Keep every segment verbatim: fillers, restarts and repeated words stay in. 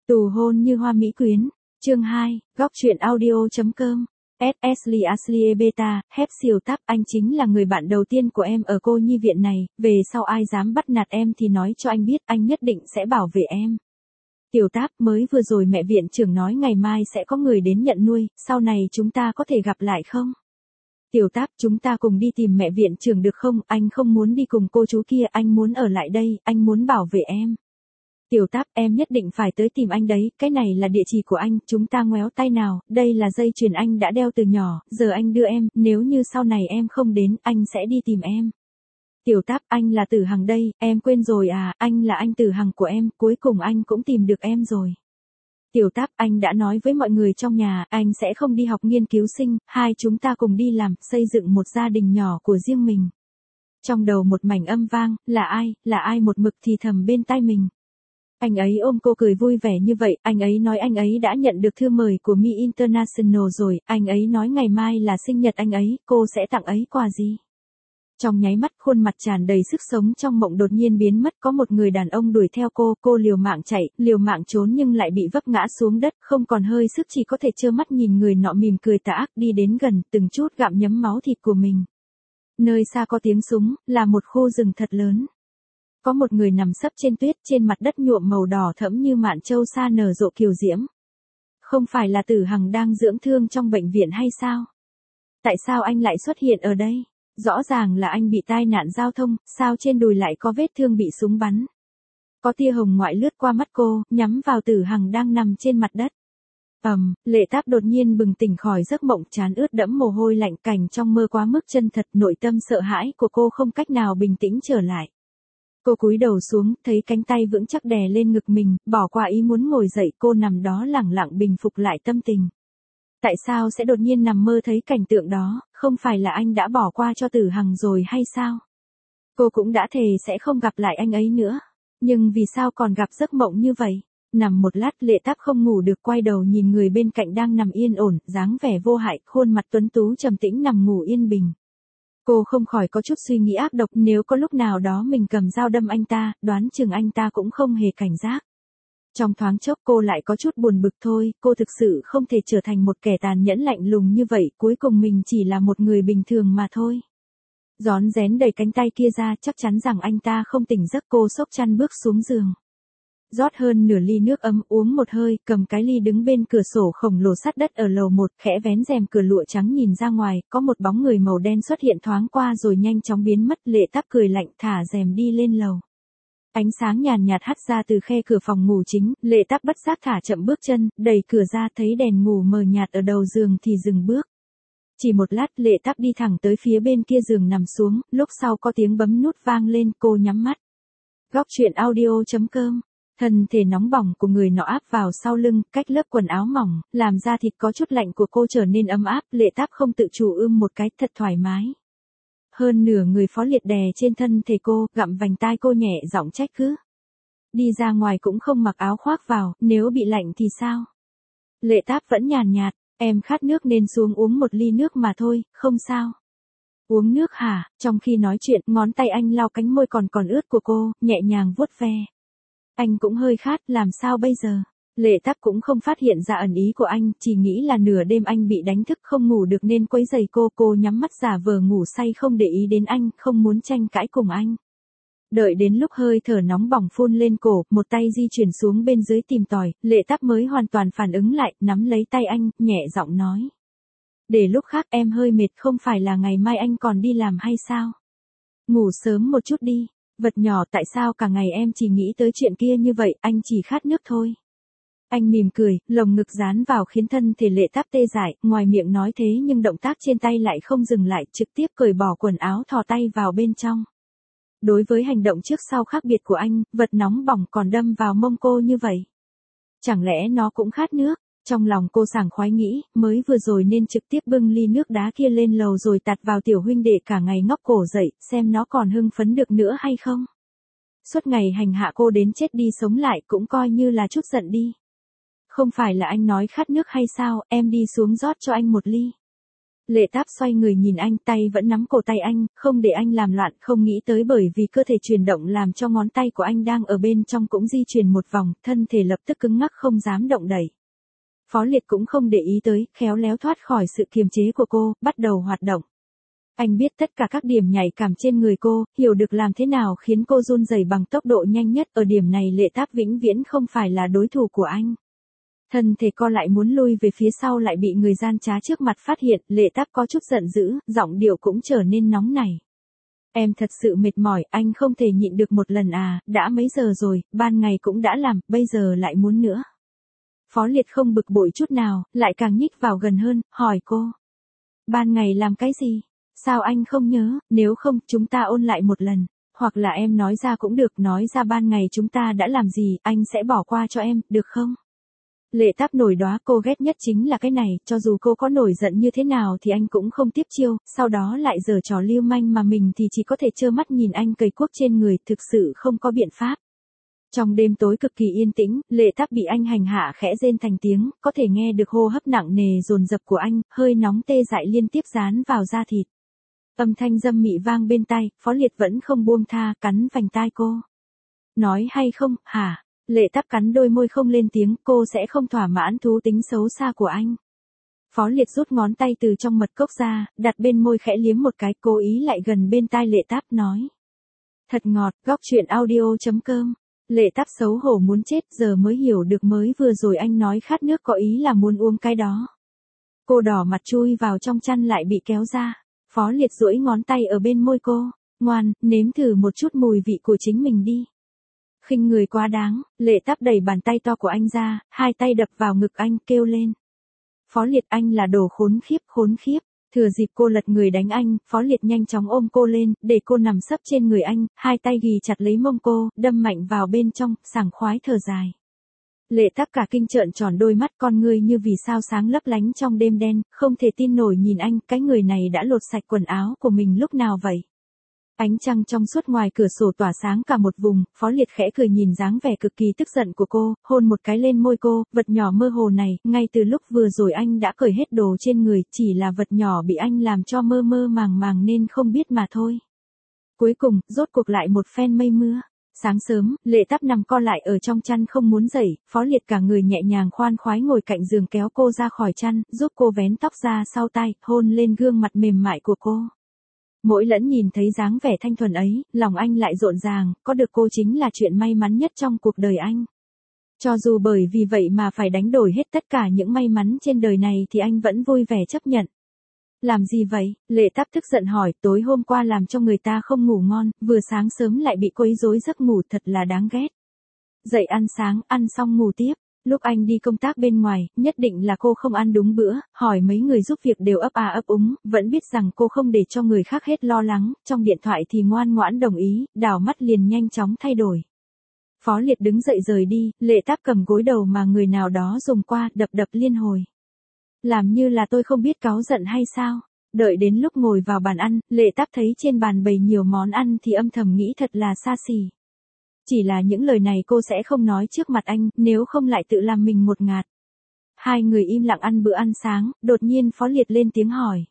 Tù hôn như hoa mỹ quyến. Chương hai, góc truyện audio.com. Ashley Ashley Beta, hép siêu táp, anh chính là người bạn đầu tiên của em ở cô nhi viện này, về sau ai dám bắt nạt em thì nói cho anh biết, anh nhất định sẽ bảo vệ em. Tiểu táp, mới vừa rồi mẹ viện trưởng nói ngày mai sẽ có người đến nhận nuôi, sau này chúng ta có thể gặp lại không? Tiểu táp, chúng ta cùng đi tìm mẹ viện trưởng được không? Anh không muốn đi cùng cô chú kia, anh muốn ở lại đây, anh muốn bảo vệ em. Tiểu táp, em nhất định phải tới tìm anh đấy, cái này là địa chỉ của anh, chúng ta ngoéo tay nào, đây là dây chuyền anh đã đeo từ nhỏ, giờ anh đưa em, nếu như sau này em không đến, anh sẽ đi tìm em. Tiểu táp, anh là Tử Hằng đây, em quên rồi à, anh là anh Tử Hằng của em, cuối cùng anh cũng tìm được em rồi. Tiểu táp, anh đã nói với mọi người trong nhà, anh sẽ không đi học nghiên cứu sinh, hai chúng ta cùng đi làm, xây dựng một gia đình nhỏ của riêng mình. Trong đầu một mảnh âm vang, là ai, là ai một mực thì thầm bên tai mình. Anh ấy ôm cô cười vui vẻ như vậy, anh ấy nói anh ấy đã nhận được thư mời của Mi International rồi, anh ấy nói ngày mai là sinh nhật anh ấy, cô sẽ tặng ấy quà gì? Trong nháy mắt khuôn mặt tràn đầy sức sống trong mộng đột nhiên biến mất, có một người đàn ông đuổi theo cô, cô liều mạng chạy, liều mạng trốn nhưng lại bị vấp ngã xuống đất, không còn hơi sức chỉ có thể trơ mắt nhìn người nọ mỉm cười tà ác đi đến gần, từng chút gặm nhấm máu thịt của mình. Nơi xa có tiếng súng, là một khu rừng thật lớn. Có một người nằm sấp trên tuyết, trên mặt đất nhuộm màu đỏ thẫm như mạn châu sa nở rộ kiều diễm. Không phải là Tử Hằng đang dưỡng thương trong bệnh viện hay sao? Tại sao anh lại xuất hiện ở đây? Rõ ràng là anh bị tai nạn giao thông, sao trên đùi lại có vết thương bị súng bắn? Có tia hồng ngoại lướt qua mắt cô, nhắm vào Tử Hằng đang nằm trên mặt đất. Ầm, um, Lệ Táp đột nhiên bừng tỉnh khỏi giấc mộng, trán ướt đẫm mồ hôi lạnh, cảnh trong mơ quá mức chân thật, nội tâm sợ hãi của cô không cách nào bình tĩnh trở lại. Cô cúi đầu xuống, thấy cánh tay vững chắc đè lên ngực mình, bỏ qua ý muốn ngồi dậy, cô nằm đó lẳng lặng bình phục lại tâm tình. Tại sao sẽ đột nhiên nằm mơ thấy cảnh tượng đó, không phải là anh đã bỏ qua cho Tử Hằng rồi hay sao? Cô cũng đã thề sẽ không gặp lại anh ấy nữa. Nhưng vì sao còn gặp giấc mộng như vậy? Nằm một lát Lệ Táp không ngủ được, quay đầu nhìn người bên cạnh đang nằm yên ổn, dáng vẻ vô hại, khuôn mặt tuấn tú trầm tĩnh nằm ngủ yên bình. Cô không khỏi có chút suy nghĩ ác độc, nếu có lúc nào đó mình cầm dao đâm anh ta, đoán chừng anh ta cũng không hề cảnh giác. Trong thoáng chốc cô lại có chút buồn bực thôi, cô thực sự không thể trở thành một kẻ tàn nhẫn lạnh lùng như vậy, cuối cùng mình chỉ là một người bình thường mà thôi. Rón rén đẩy cánh tay kia ra, chắc chắn rằng anh ta không tỉnh giấc, cô xốc chăn bước xuống giường. Rót hơn nửa ly nước ấm uống một hơi, cầm cái ly đứng bên cửa sổ khổng lồ sát đất ở lầu một, khẽ vén rèm cửa lụa trắng nhìn ra ngoài, có một bóng người màu đen xuất hiện thoáng qua rồi nhanh chóng biến mất. Lệ Táp cười lạnh thả rèm đi lên lầu. Ánh sáng nhàn nhạt hắt ra từ khe cửa phòng ngủ chính, Lệ Táp bất giác thả chậm bước chân, đẩy cửa ra thấy đèn ngủ mờ nhạt ở đầu giường thì dừng bước. Chỉ một lát Lệ Táp đi thẳng tới phía bên kia giường nằm xuống, lúc sau có tiếng bấm nút vang lên, cô nhắm mắt. Góc truyện audio.com. Thân thể nóng bỏng của người nọ áp vào sau lưng, cách lớp quần áo mỏng, làm da thịt có chút lạnh của cô trở nên ấm áp, Lệ Táp không tự chủ ưm một cái, thật thoải mái. Hơn nửa người phó liệt đè trên thân thể cô, gặm vành tai cô nhẹ giọng trách cứ. Đi ra ngoài cũng không mặc áo khoác vào, nếu bị lạnh thì sao? Lệ Táp vẫn nhàn nhạt, em khát nước nên xuống uống một ly nước mà thôi, không sao. Uống nước hả? Trong khi nói chuyện, ngón tay anh lau cánh môi còn còn ướt của cô, nhẹ nhàng vuốt ve. Anh cũng hơi khát, làm sao bây giờ? Lệ Táp cũng không phát hiện ra ẩn ý của anh, chỉ nghĩ là nửa đêm anh bị đánh thức không ngủ được nên quấy rầy cô, cô nhắm mắt giả vờ ngủ say không để ý đến anh, không muốn tranh cãi cùng anh. Đợi đến lúc hơi thở nóng bỏng phun lên cổ, một tay di chuyển xuống bên dưới tìm tòi, Lệ Táp mới hoàn toàn phản ứng lại, nắm lấy tay anh, nhẹ giọng nói. Để lúc khác, em hơi mệt, không phải là ngày mai anh còn đi làm hay sao? Ngủ sớm một chút đi. Vật nhỏ, tại sao cả ngày em chỉ nghĩ tới chuyện kia như vậy, anh chỉ khát nước thôi. Anh mỉm cười, lồng ngực dán vào khiến thân thể Lệ Táp tê dại, ngoài miệng nói thế nhưng động tác trên tay lại không dừng lại, trực tiếp cởi bỏ quần áo thò tay vào bên trong. Đối với hành động trước sau khác biệt của anh, vật nóng bỏng còn đâm vào mông cô như vậy. Chẳng lẽ nó cũng khát nước? Trong lòng cô sảng khoái nghĩ, mới vừa rồi nên trực tiếp bưng ly nước đá kia lên lầu rồi tạt vào tiểu huynh đệ cả ngày ngóc cổ dậy, xem nó còn hưng phấn được nữa hay không. Suốt ngày hành hạ cô đến chết đi sống lại cũng coi như là chút giận đi. Không phải là anh nói khát nước hay sao, em đi xuống rót cho anh một ly. Lệ Táp xoay người nhìn anh, tay vẫn nắm cổ tay anh, không để anh làm loạn, không nghĩ tới bởi vì cơ thể chuyển động làm cho ngón tay của anh đang ở bên trong cũng di chuyển một vòng, thân thể lập tức cứng ngắc không dám động đậy. Phó Liệt cũng không để ý tới, khéo léo thoát khỏi sự kiềm chế của cô, bắt đầu hoạt động. Anh biết tất cả các điểm nhạy cảm trên người cô, hiểu được làm thế nào khiến cô run rẩy bằng tốc độ nhanh nhất, ở điểm này Lệ Táp vĩnh viễn không phải là đối thủ của anh. Thân thể co lại muốn lui về phía sau lại bị người gian trá trước mặt phát hiện, Lệ Táp có chút giận dữ, giọng điệu cũng trở nên nóng nảy. Em thật sự mệt mỏi, anh không thể nhịn được một lần à, đã mấy giờ rồi, ban ngày cũng đã làm, bây giờ lại muốn nữa. Phó Liệt không bực bội chút nào, lại càng nhích vào gần hơn, hỏi cô. Ban ngày làm cái gì? Sao anh không nhớ, nếu không, chúng ta ôn lại một lần, hoặc là em nói ra cũng được, nói ra ban ngày chúng ta đã làm gì, anh sẽ bỏ qua cho em, được không? Lệ Táp nổi đoá, cô ghét nhất chính là cái này, cho dù cô có nổi giận như thế nào thì anh cũng không tiếp chiêu, sau đó lại giở trò lưu manh mà mình thì chỉ có thể trơ mắt nhìn anh cầy cuốc trên người, thực sự không có biện pháp. Trong đêm tối cực kỳ yên tĩnh, Lệ Táp bị anh hành hạ khẽ rên thành tiếng, có thể nghe được hô hấp nặng nề dồn dập của anh, hơi nóng tê dại liên tiếp dán vào da thịt. Âm thanh dâm mị vang bên tai, Phó Liệt vẫn không buông tha, cắn vành tai cô. Nói hay không, hả? Lệ Táp cắn đôi môi không lên tiếng, cô sẽ không thỏa mãn thú tính xấu xa của anh. Phó Liệt rút ngón tay từ trong mật cốc ra, đặt bên môi khẽ liếm một cái, cố ý lại gần bên tai Lệ Táp nói. Thật ngọt, góc truyện audio chấm com. Lệ Táp xấu hổ muốn chết, giờ mới hiểu được mới vừa rồi anh nói khát nước có ý là muốn uống cái đó. Cô đỏ mặt chui vào trong chăn lại bị kéo ra. Phó Liệt duỗi ngón tay ở bên môi cô, ngoan, nếm thử một chút mùi vị của chính mình đi. Khinh người quá đáng, Lệ Táp đẩy bàn tay to của anh ra, hai tay đập vào ngực anh, kêu lên. Phó Liệt, anh là đồ khốn khiếp, khốn khiếp. Thừa dịp cô lật người đánh anh, Phó Liệt nhanh chóng ôm cô lên, để cô nằm sấp trên người anh, hai tay ghì chặt lấy mông cô, đâm mạnh vào bên trong, sảng khoái thở dài. Lệ Táp cả kinh trợn tròn đôi mắt, con ngươi như vì sao sáng lấp lánh trong đêm đen, không thể tin nổi nhìn anh, cái người này đã lột sạch quần áo của mình lúc nào vậy? Ánh trăng trong suốt ngoài cửa sổ tỏa sáng cả một vùng, Phó Liệt khẽ cười nhìn dáng vẻ cực kỳ tức giận của cô, hôn một cái lên môi cô, vật nhỏ mơ hồ này, ngay từ lúc vừa rồi anh đã cởi hết đồ trên người, chỉ là vật nhỏ bị anh làm cho mơ mơ màng màng nên không biết mà thôi. Cuối cùng, rốt cuộc lại một phen mây mưa. Sáng sớm, Lệ Táp nằm co lại ở trong chăn không muốn dậy, Phó Liệt cả người nhẹ nhàng khoan khoái ngồi cạnh giường kéo cô ra khỏi chăn, giúp cô vén tóc ra sau tai, hôn lên gương mặt mềm mại của cô. Mỗi lẫn nhìn thấy dáng vẻ thanh thuần ấy, lòng anh lại rộn ràng, có được cô chính là chuyện may mắn nhất trong cuộc đời anh. Cho dù bởi vì vậy mà phải đánh đổi hết tất cả những may mắn trên đời này thì anh vẫn vui vẻ chấp nhận. Làm gì vậy? Lệ Táp tức giận hỏi, tối hôm qua làm cho người ta không ngủ ngon, vừa sáng sớm lại bị quấy rối giấc ngủ, thật là đáng ghét. Dậy ăn sáng, ăn xong ngủ tiếp. Lúc anh đi công tác bên ngoài, nhất định là cô không ăn đúng bữa, hỏi mấy người giúp việc đều ấp à ấp úng, vẫn biết rằng cô không để cho người khác hết lo lắng, trong điện thoại thì ngoan ngoãn đồng ý, đảo mắt liền nhanh chóng thay đổi. Phó Liệt đứng dậy rời đi, Lệ Táp cầm gối đầu mà người nào đó dùng qua, đập đập liên hồi. Làm như là tôi không biết cáu giận hay sao? Đợi đến lúc ngồi vào bàn ăn, Lệ Táp thấy trên bàn bày nhiều món ăn thì âm thầm nghĩ thật là xa xỉ. Chỉ là những lời này cô sẽ không nói trước mặt anh, nếu không lại tự làm mình một ngạt. Hai người im lặng ăn bữa ăn sáng, đột nhiên Phó Liệt lên tiếng hỏi.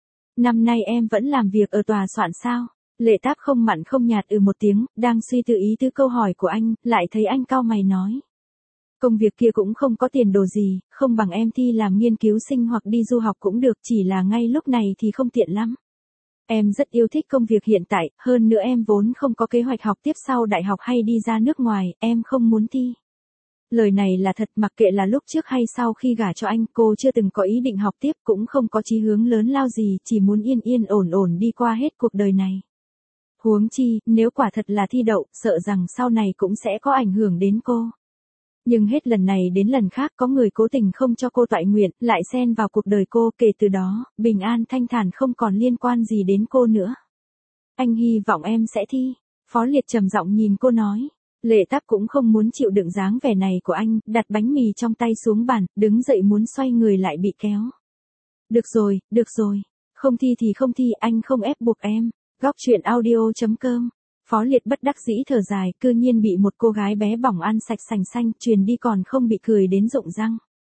Năm nay em vẫn làm việc ở tòa soạn sao? Lệ Táp không mặn không nhạt ừ một tiếng, đang suy tư ý tứ câu hỏi của anh, lại thấy anh cau mày nói. Công việc kia cũng không có tiền đồ gì, không bằng em thi làm nghiên cứu sinh hoặc đi du học cũng được, chỉ là ngay lúc này thì không tiện lắm. Em rất yêu thích công việc hiện tại, hơn nữa em vốn không có kế hoạch học tiếp sau đại học hay đi ra nước ngoài, em không muốn thi. Lời này là thật, mặc kệ là lúc trước hay sau khi gả cho anh, cô chưa từng có ý định học tiếp, cũng không có chí hướng lớn lao gì, chỉ muốn yên yên ổn ổn đi qua hết cuộc đời này. Huống chi, nếu quả thật là thi đậu, sợ rằng sau này cũng sẽ có ảnh hưởng đến cô. Nhưng hết lần này đến lần khác có người cố tình không cho cô toại nguyện, lại xen vào cuộc đời cô, kể từ đó, bình an thanh thản không còn liên quan gì đến cô nữa. Anh hy vọng em sẽ thi. Phó Liệt trầm giọng nhìn cô nói. Lệ Táp cũng không muốn chịu đựng dáng vẻ này của anh, đặt bánh mì trong tay xuống bàn, đứng dậy muốn xoay người lại bị kéo. Được rồi, được rồi. Không thi thì không thi, anh không ép buộc em. Góc truyện audio chấm com. Phó Liệt bất đắc dĩ thở dài, cư nhiên bị một cô gái bé bỏng ăn sạch sành xanh, truyền đi còn không bị cười đến rụng răng.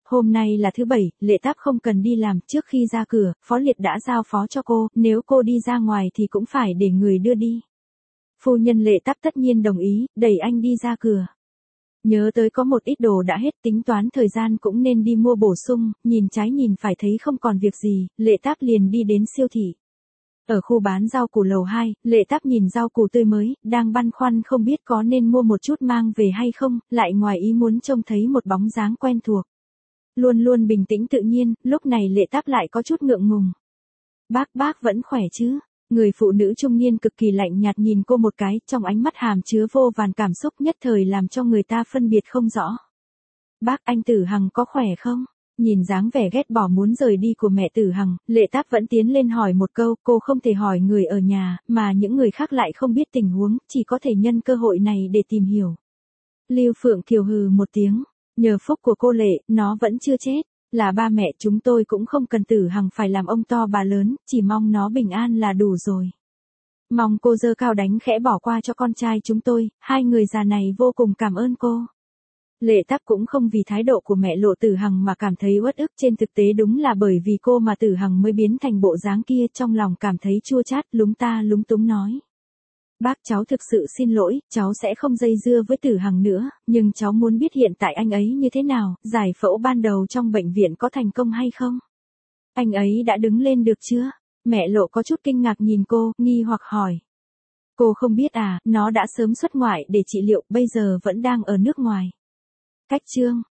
hôm nay là thứ bảy, Lệ Táp không cần đi làm, trước khi ra cửa, Phó Liệt đã giao phó cho cô, nếu cô đi ra ngoài thì cũng phải để người đưa đi. Phu nhân Lệ Táp tất nhiên đồng ý, đẩy anh đi ra cửa. Nhớ tới có một ít đồ đã hết, tính toán thời gian cũng nên đi mua bổ sung, nhìn trái nhìn phải thấy không còn việc gì, Lệ Táp liền đi đến siêu thị. Ở khu bán rau củ lầu hai, Lệ Táp nhìn rau củ tươi mới, đang băn khoăn không biết có nên mua một chút mang về hay không, lại ngoài ý muốn trông thấy một bóng dáng quen thuộc. Luôn luôn bình tĩnh tự nhiên, lúc này Lệ Táp lại có chút ngượng ngùng. Bác bác vẫn khỏe chứ? Người phụ nữ trung niên cực kỳ lạnh nhạt nhìn cô một cái, trong ánh mắt hàm chứa vô vàn cảm xúc nhất thời làm cho người ta phân biệt không rõ. Bác, anh Tử Hằng có khỏe không? Nhìn dáng vẻ ghét bỏ muốn rời đi của mẹ Tử Hằng, Lệ Táp vẫn tiến lên hỏi một câu, cô không thể hỏi người ở nhà, mà những người khác lại không biết tình huống, chỉ có thể nhân cơ hội này để tìm hiểu. Lưu Phượng Kiều hừ một tiếng, nhờ phúc của cô Lệ, nó vẫn chưa chết. Là ba mẹ chúng tôi cũng không cần Tử Hằng phải làm ông to bà lớn, chỉ mong nó bình an là đủ rồi. Mong cô giơ cao đánh khẽ bỏ qua cho con trai chúng tôi, hai người già này vô cùng cảm ơn cô. Lệ Táp cũng không vì thái độ của mẹ Lộ Tử Hằng mà cảm thấy uất ức, trên thực tế đúng là bởi vì cô mà Tử Hằng mới biến thành bộ dáng kia, trong lòng cảm thấy chua chát, lúng ta lúng túng nói. Bác, cháu thực sự xin lỗi, cháu sẽ không dây dưa với Tử Hằng nữa, nhưng cháu muốn biết hiện tại anh ấy như thế nào, giải phẫu ban đầu trong bệnh viện có thành công hay không? Anh ấy đã đứng lên được chưa? Mẹ Lộ có chút kinh ngạc nhìn cô, nghi hoặc hỏi. Cô không biết à, nó đã sớm xuất ngoại để trị liệu, bây giờ vẫn đang ở nước ngoài. Cách chương